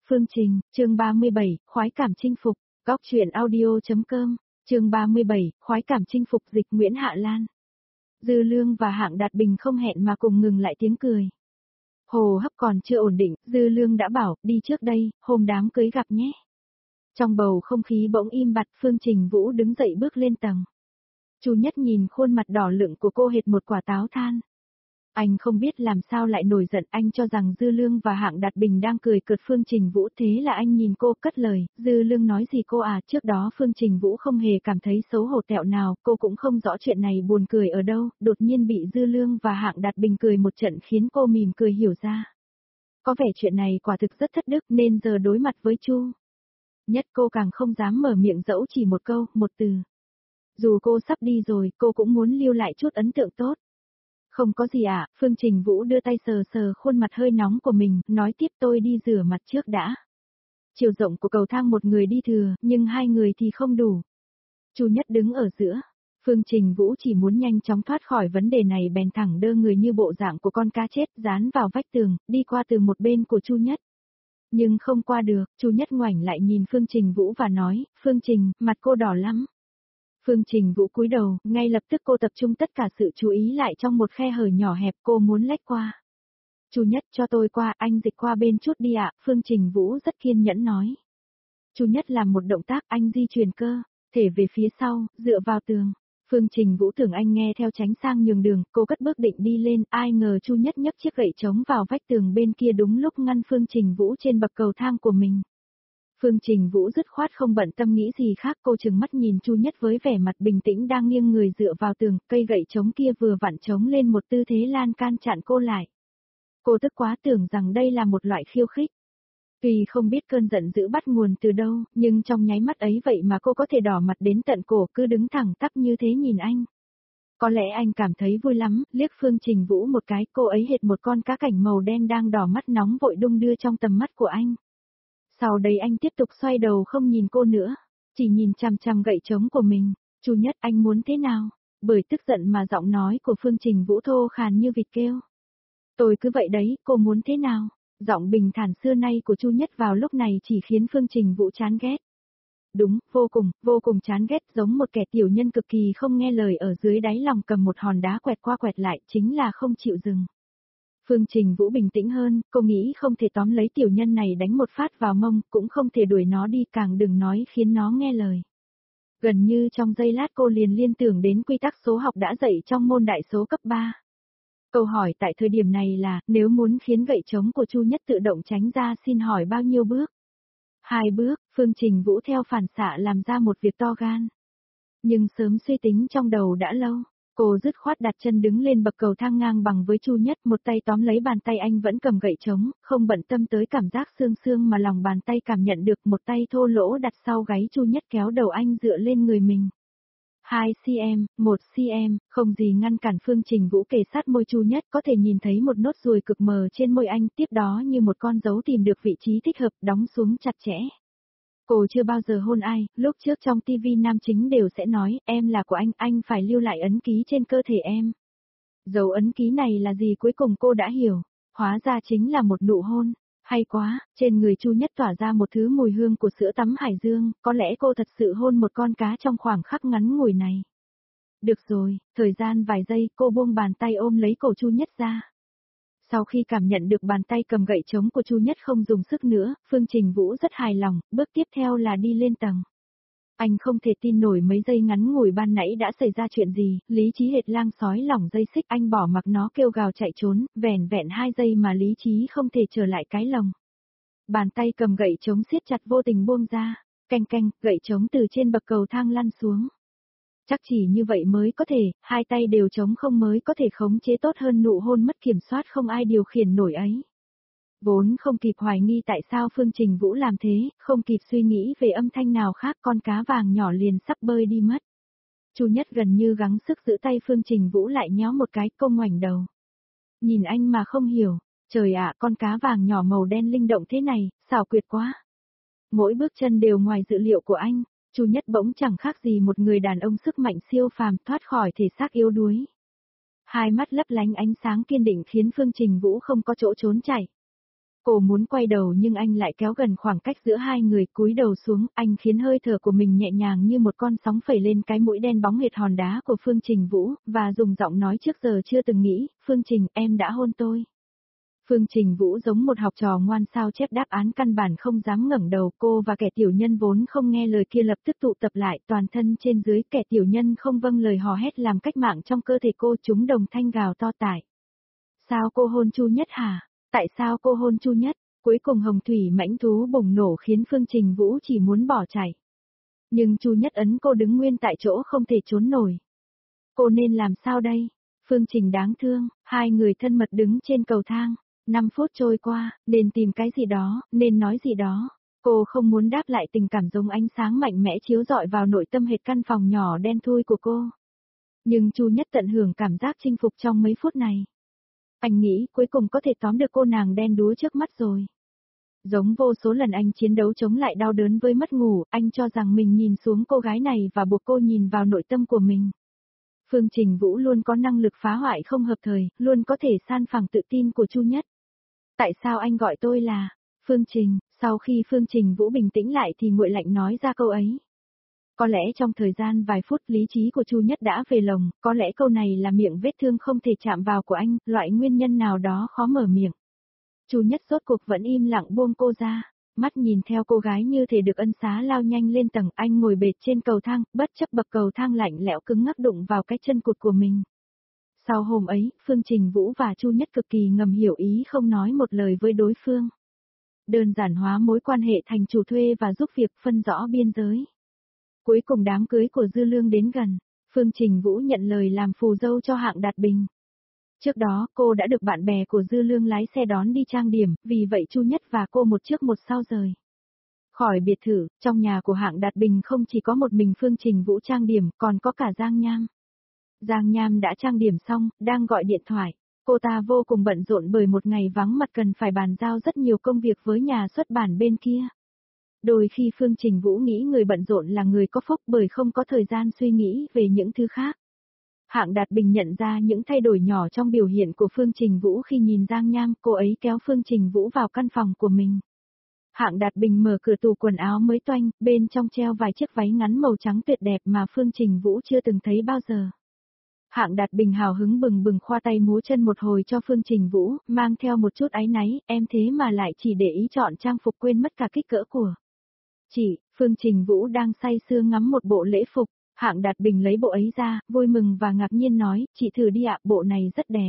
Phương Trình, chương 37, khoái cảm chinh phục, góc truyện audio.com, chương 37, khoái cảm chinh phục dịch Nguyễn Hạ Lan. Dư Lương và Hạng Đạt Bình không hẹn mà cùng ngừng lại tiếng cười. Hồ hấp còn chưa ổn định, Dư Lương đã bảo, đi trước đây, hôm đám cưới gặp nhé. Trong bầu không khí bỗng im bặt, Phương Trình Vũ đứng dậy bước lên tầng. Chu Nhất nhìn khuôn mặt đỏ lựng của cô hệt một quả táo than. Anh không biết làm sao lại nổi giận, anh cho rằng Dư Lương và Hạng Đạt Bình đang cười cợt Phương Trình Vũ, thế là anh nhìn cô cất lời, Dư Lương nói gì cô à, trước đó Phương Trình Vũ không hề cảm thấy xấu hổ tẹo nào, cô cũng không rõ chuyện này buồn cười ở đâu, đột nhiên bị Dư Lương và Hạng Đạt Bình cười một trận khiến cô mỉm cười hiểu ra. Có vẻ chuyện này quả thực rất thất đức nên giờ đối mặt với Chu Nhất cô càng không dám mở miệng dẫu chỉ một câu, một từ. Dù cô sắp đi rồi, cô cũng muốn lưu lại chút ấn tượng tốt. Không có gì ạ, Phương Trình Vũ đưa tay sờ sờ khuôn mặt hơi nóng của mình, nói tiếp tôi đi rửa mặt trước đã. Chiều rộng của cầu thang một người đi thừa, nhưng hai người thì không đủ. Chu Nhất đứng ở giữa. Phương Trình Vũ chỉ muốn nhanh chóng thoát khỏi vấn đề này bèn thẳng đơ người như bộ dạng của con cá chết dán vào vách tường, đi qua từ một bên của Chu Nhất. Nhưng không qua được, Chu Nhất ngoảnh lại nhìn Phương Trình Vũ và nói, Phương Trình, mặt cô đỏ lắm. Phương Trình Vũ cúi đầu, ngay lập tức cô tập trung tất cả sự chú ý lại trong một khe hở nhỏ hẹp, cô muốn lách qua. Chu Nhất cho tôi qua, anh dịch qua bên chút đi ạ, Phương Trình Vũ rất kiên nhẫn nói. Chu Nhất làm một động tác, anh di chuyển cơ thể về phía sau, dựa vào tường. Phương Trình Vũ tưởng anh nghe theo tránh sang nhường đường, cô cất bước định đi lên, ai ngờ Chu Nhất nhấc chiếc gậy trống vào vách tường bên kia đúng lúc ngăn Phương Trình Vũ trên bậc cầu thang của mình. Phương Trình Vũ dứt khoát không bận tâm nghĩ gì khác, cô trừng mắt nhìn Chu Nhất với vẻ mặt bình tĩnh đang nghiêng người dựa vào tường, cây gậy trống kia vừa vặn trống lên một tư thế lan can chặn cô lại. Cô tức quá tưởng rằng đây là một loại khiêu khích. Tuy không biết cơn giận dữ bắt nguồn từ đâu, nhưng trong nháy mắt ấy vậy mà cô có thể đỏ mặt đến tận cổ cứ đứng thẳng tắp như thế nhìn anh. Có lẽ anh cảm thấy vui lắm, liếc Phương Trình Vũ một cái, cô ấy hệt một con cá cảnh màu đen đang đỏ mắt nóng vội đung đưa trong tầm mắt của anh. Sau đấy anh tiếp tục xoay đầu không nhìn cô nữa, chỉ nhìn chằm chằm gậy trống của mình. Chu Nhất, anh muốn thế nào? Bởi tức giận mà giọng nói của Phương Trình Vũ thô khàn như vịt kêu. Tôi cứ vậy đấy, cô muốn thế nào? Giọng bình thản xưa nay của Chu Nhất vào lúc này chỉ khiến Phương Trình Vũ chán ghét. Đúng, vô cùng chán ghét, giống một kẻ tiểu nhân cực kỳ không nghe lời ở dưới đáy lòng cầm một hòn đá quẹt qua quẹt lại, chính là không chịu dừng. Phương Trình Vũ bình tĩnh hơn, cô nghĩ không thể tóm lấy tiểu nhân này đánh một phát vào mông, cũng không thể đuổi nó đi, càng đừng nói khiến nó nghe lời. Gần như trong giây lát cô liền liên tưởng đến quy tắc số học đã dạy trong môn đại số cấp 3. Câu hỏi tại thời điểm này là, nếu muốn khiến gậy trống của Chu Nhất tự động tránh ra xin hỏi bao nhiêu bước? 2 bước, Phương Trình Vũ theo phản xạ làm ra một việc to gan. Nhưng sớm suy tính trong đầu đã lâu. Cô dứt khoát đặt chân đứng lên bậc cầu thang ngang bằng với Chu Nhất, một tay tóm lấy bàn tay anh vẫn cầm gậy trống, không bận tâm tới cảm giác xương xương mà lòng bàn tay cảm nhận được, một tay thô lỗ đặt sau gáy Chu Nhất kéo đầu anh dựa lên người mình. 2cm, 1cm, không gì ngăn cản Phương Trình Vũ kề sát môi Chu Nhất, có thể nhìn thấy một nốt ruồi cực mờ trên môi anh, tiếp đó như một con dấu tìm được vị trí thích hợp, đóng xuống chặt chẽ. Cô chưa bao giờ hôn ai, lúc trước trong TV nam chính đều sẽ nói, em là của anh phải lưu lại ấn ký trên cơ thể em. Dấu ấn ký này là gì cuối cùng cô đã hiểu, hóa ra chính là một nụ hôn. Hay quá, trên người Chu Nhất tỏa ra một thứ mùi hương của sữa tắm hải dương, có lẽ cô thật sự hôn một con cá trong khoảng khắc ngắn ngủi này. Được rồi, thời gian vài giây cô buông bàn tay ôm lấy cổ Chu Nhất ra. Sau khi cảm nhận được bàn tay cầm gậy trống của Chu Nhất không dùng sức nữa, Phương Trình Vũ rất hài lòng, bước tiếp theo là đi lên tầng. Anh không thể tin nổi mấy giây ngắn ngủi ban nãy đã xảy ra chuyện gì, lý trí hệt lang sói lỏng dây xích, anh bỏ mặc nó kêu gào chạy trốn, vẻn vẹn 2 giây mà lý trí không thể trở lại cái lồng. Bàn tay cầm gậy trống siết chặt vô tình buông ra, canh canh, gậy trống từ trên bậc cầu thang lăn xuống. Chắc chỉ như vậy mới có thể, hai tay đều trống không mới có thể khống chế tốt hơn nụ hôn mất kiểm soát không ai điều khiển nổi ấy. Vốn không kịp hoài nghi tại sao Phương Trình Vũ làm thế, không kịp suy nghĩ về âm thanh nào khác, con cá vàng nhỏ liền sắp bơi đi mất. Chu Nhất gần như gắng sức giữ tay Phương Trình Vũ lại nhéo một cái, cô ngoảnh đầu. Nhìn anh mà không hiểu, trời ạ, con cá vàng nhỏ màu đen linh động thế này, xảo quyệt quá. Mỗi bước chân đều ngoài dự liệu của anh. Chu Nhất bỗng chẳng khác gì một người đàn ông sức mạnh siêu phàm thoát khỏi thể xác yếu đuối. Hai mắt lấp lánh ánh sáng kiên định khiến Phương Trình Vũ không có chỗ trốn chạy. Cô muốn quay đầu nhưng anh lại kéo gần khoảng cách giữa hai người, cúi đầu xuống, anh khiến hơi thở của mình nhẹ nhàng như một con sóng phẩy lên cái mũi đen bóng hệt hòn đá của Phương Trình Vũ, và dùng giọng nói trước giờ chưa từng nghĩ, Phương Trình, em đã hôn tôi. Phương Trình Vũ giống một học trò ngoan sao chép đáp án căn bản không dám ngẩng đầu, cô và kẻ tiểu nhân vốn không nghe lời kia lập tức tụ tập lại, toàn thân trên dưới, kẻ tiểu nhân không vâng lời hò hét làm cách mạng trong cơ thể cô, chúng đồng thanh gào to tải. Sao cô hôn Chu Nhất hả? Tại sao cô hôn Chu Nhất? Cuối cùng hồng thủy mãnh thú bùng nổ khiến Phương Trình Vũ chỉ muốn bỏ chạy. Nhưng Chu Nhất ấn cô đứng nguyên tại chỗ không thể trốn nổi. Cô nên làm sao đây? Phương Trình đáng thương, hai người thân mật đứng trên cầu thang. 5 phút trôi qua, nên tìm cái gì đó, nên nói gì đó. Cô không muốn đáp lại tình cảm giống ánh sáng mạnh mẽ chiếu rọi vào nội tâm hệt căn phòng nhỏ đen thui của cô. Nhưng Chu Nhất tận hưởng cảm giác chinh phục trong mấy phút này. Anh nghĩ cuối cùng có thể tóm được cô nàng đen đúa trước mắt rồi. Giống vô số lần anh chiến đấu chống lại đau đớn với mất ngủ, anh cho rằng mình nhìn xuống cô gái này và buộc cô nhìn vào nội tâm của mình. Phương Trình Vũ luôn có năng lực phá hoại không hợp thời, luôn có thể san phẳng tự tin của Chu Nhất. Tại sao anh gọi tôi là Phương Trình? Sau khi Phương Trình Vũ bình tĩnh lại thì nguội lạnh nói ra câu ấy. Có lẽ trong thời gian vài phút lý trí của Chu Nhất đã về lồng, có lẽ câu này là miệng vết thương không thể chạm vào của anh, loại nguyên nhân nào đó khó mở miệng. Chu Nhất rốt cuộc vẫn im lặng buông cô ra, mắt nhìn theo cô gái như thể được ân xá lao nhanh lên tầng, anh ngồi bệt trên cầu thang, bất chấp bậc cầu thang lạnh lẽo cứng ngắc đụng vào cái chân cụt của mình. Sau hôm ấy, Phương Trình Vũ và Chu Nhất cực kỳ ngầm hiểu ý không nói một lời với đối phương. Đơn giản hóa mối quan hệ thành chủ thuê và giúp việc phân rõ biên giới. Cuối cùng đám cưới của Dư Lương đến gần, Phương Trình Vũ nhận lời làm phù dâu cho Hạng Đạt Bình. Trước đó, cô đã được bạn bè của Dư Lương lái xe đón đi trang điểm, vì vậy Chu Nhất và cô một trước một sau rời. Khỏi biệt thự, trong nhà của Hạng Đạt Bình không chỉ có một mình Phương Trình Vũ trang điểm, còn có cả Giang Nham. Giang Nham đã trang điểm xong, đang gọi điện thoại. Cô ta vô cùng bận rộn bởi một ngày vắng mặt cần phải bàn giao rất nhiều công việc với nhà xuất bản bên kia. Đôi khi Phương Trình Vũ nghĩ người bận rộn là người có phúc bởi không có thời gian suy nghĩ về những thứ khác. Hạng Đạt Bình nhận ra những thay đổi nhỏ trong biểu hiện của Phương Trình Vũ khi nhìn Giang Nham, cô ấy kéo Phương Trình Vũ vào căn phòng của mình. Hạng Đạt Bình mở cửa tủ quần áo mới toanh, bên trong treo vài chiếc váy ngắn màu trắng tuyệt đẹp mà Phương Trình Vũ chưa từng thấy bao giờ. Hạng Đạt Bình hào hứng bừng bừng khoa tay múa chân một hồi cho Phương Trình Vũ, mang theo một chút áy náy, em thế mà lại chỉ để ý chọn trang phục quên mất cả kích cỡ của chị. Phương Trình Vũ đang say sưa ngắm một bộ lễ phục, Hạng Đạt Bình lấy bộ ấy ra, vui mừng và ngạc nhiên nói, chị thử đi ạ, bộ này rất đẹp.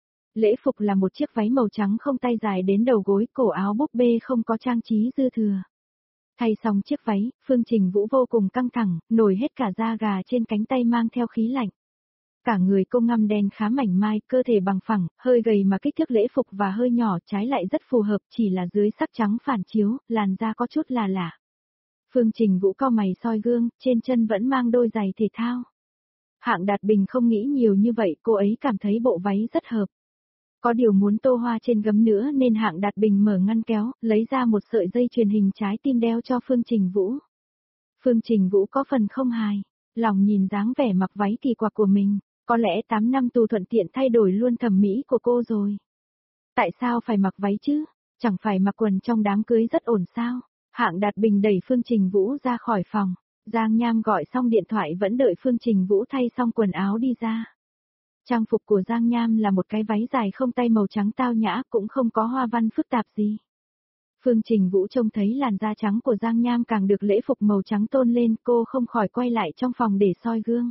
Lễ phục là một chiếc váy màu trắng không tay dài đến đầu gối, cổ áo búp bê không có trang trí dư thừa. Thay xong chiếc váy, Phương Trình Vũ vô cùng căng thẳng, nổi hết cả da gà trên cánh tay mang theo khí lạnh. Cả người cô ngăm đen khá mảnh mai, cơ thể bằng phẳng, hơi gầy mà kích thước lễ phục và hơi nhỏ trái lại rất phù hợp, chỉ là dưới sắc trắng phản chiếu, làn da có chút là lạ. Phương Trình Vũ cau mày soi gương, trên chân vẫn mang đôi giày thể thao. Hạng Đạt Bình không nghĩ nhiều như vậy, cô ấy cảm thấy bộ váy rất hợp. Có điều muốn tô hoa trên gấm nữa nên Hạng Đạt Bình mở ngăn kéo, lấy ra một sợi dây chuyền hình trái tim đeo cho Phương Trình Vũ. Phương Trình Vũ có phần không hài, lòng nhìn dáng vẻ mặc váy kỳ quặc của mình, có lẽ 8 năm tù thuận tiện thay đổi luôn thẩm mỹ của cô rồi. Tại sao phải mặc váy chứ? Chẳng phải mặc quần trong đám cưới rất ổn sao? Hạng Đạt Bình đẩy Phương Trình Vũ ra khỏi phòng. Giang Nham gọi xong điện thoại vẫn đợi Phương Trình Vũ thay xong quần áo đi ra. Trang phục của Giang Nham là một cái váy dài không tay màu trắng tao nhã, cũng không có hoa văn phức tạp gì. Phương Trình Vũ trông thấy làn da trắng của Giang Nham càng được lễ phục màu trắng tôn lên, cô không khỏi quay lại trong phòng để soi gương.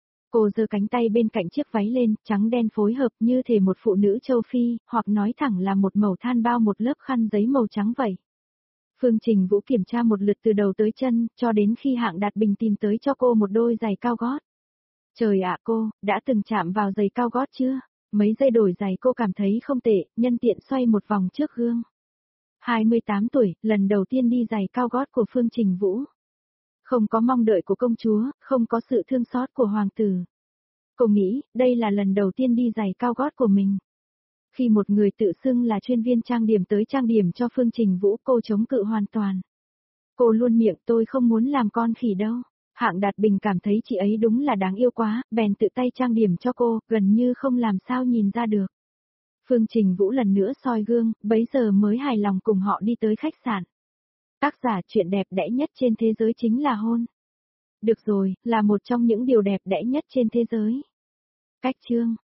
Cô giơ cánh tay bên cạnh chiếc váy lên, trắng đen phối hợp như thể một phụ nữ châu Phi, hoặc nói thẳng là một mẩu than bao một lớp khăn giấy màu trắng vậy. Phương Trình Vũ kiểm tra một lượt từ đầu tới chân, cho đến khi Hạng Đạt Bình tìm tới cho cô một đôi giày cao gót. Trời ạ cô, đã từng chạm vào giày cao gót chưa? Mấy giây đổi giày cô cảm thấy không tệ, nhân tiện xoay một vòng trước gương. 28 tuổi, lần đầu tiên đi giày cao gót của Phương Trình Vũ. Không có mong đợi của công chúa, không có sự thương xót của hoàng tử. Cô nghĩ, đây là lần đầu tiên đi giày cao gót của mình. Khi một người tự xưng là chuyên viên trang điểm tới trang điểm cho Phương Trình Vũ, cô chống cự hoàn toàn. Cô luôn miệng tôi không muốn làm con khỉ đâu. Hạng Đạt Bình cảm thấy chị ấy đúng là đáng yêu quá, bèn tự tay trang điểm cho cô, gần như không làm sao nhìn ra được. Phương Trình Vũ lần nữa soi gương, bấy giờ mới hài lòng cùng họ đi tới khách sạn. Tác giả chuyện đẹp đẽ nhất trên thế giới chính là hôn. Được rồi, là một trong những điều đẹp đẽ nhất trên thế giới. Cách chương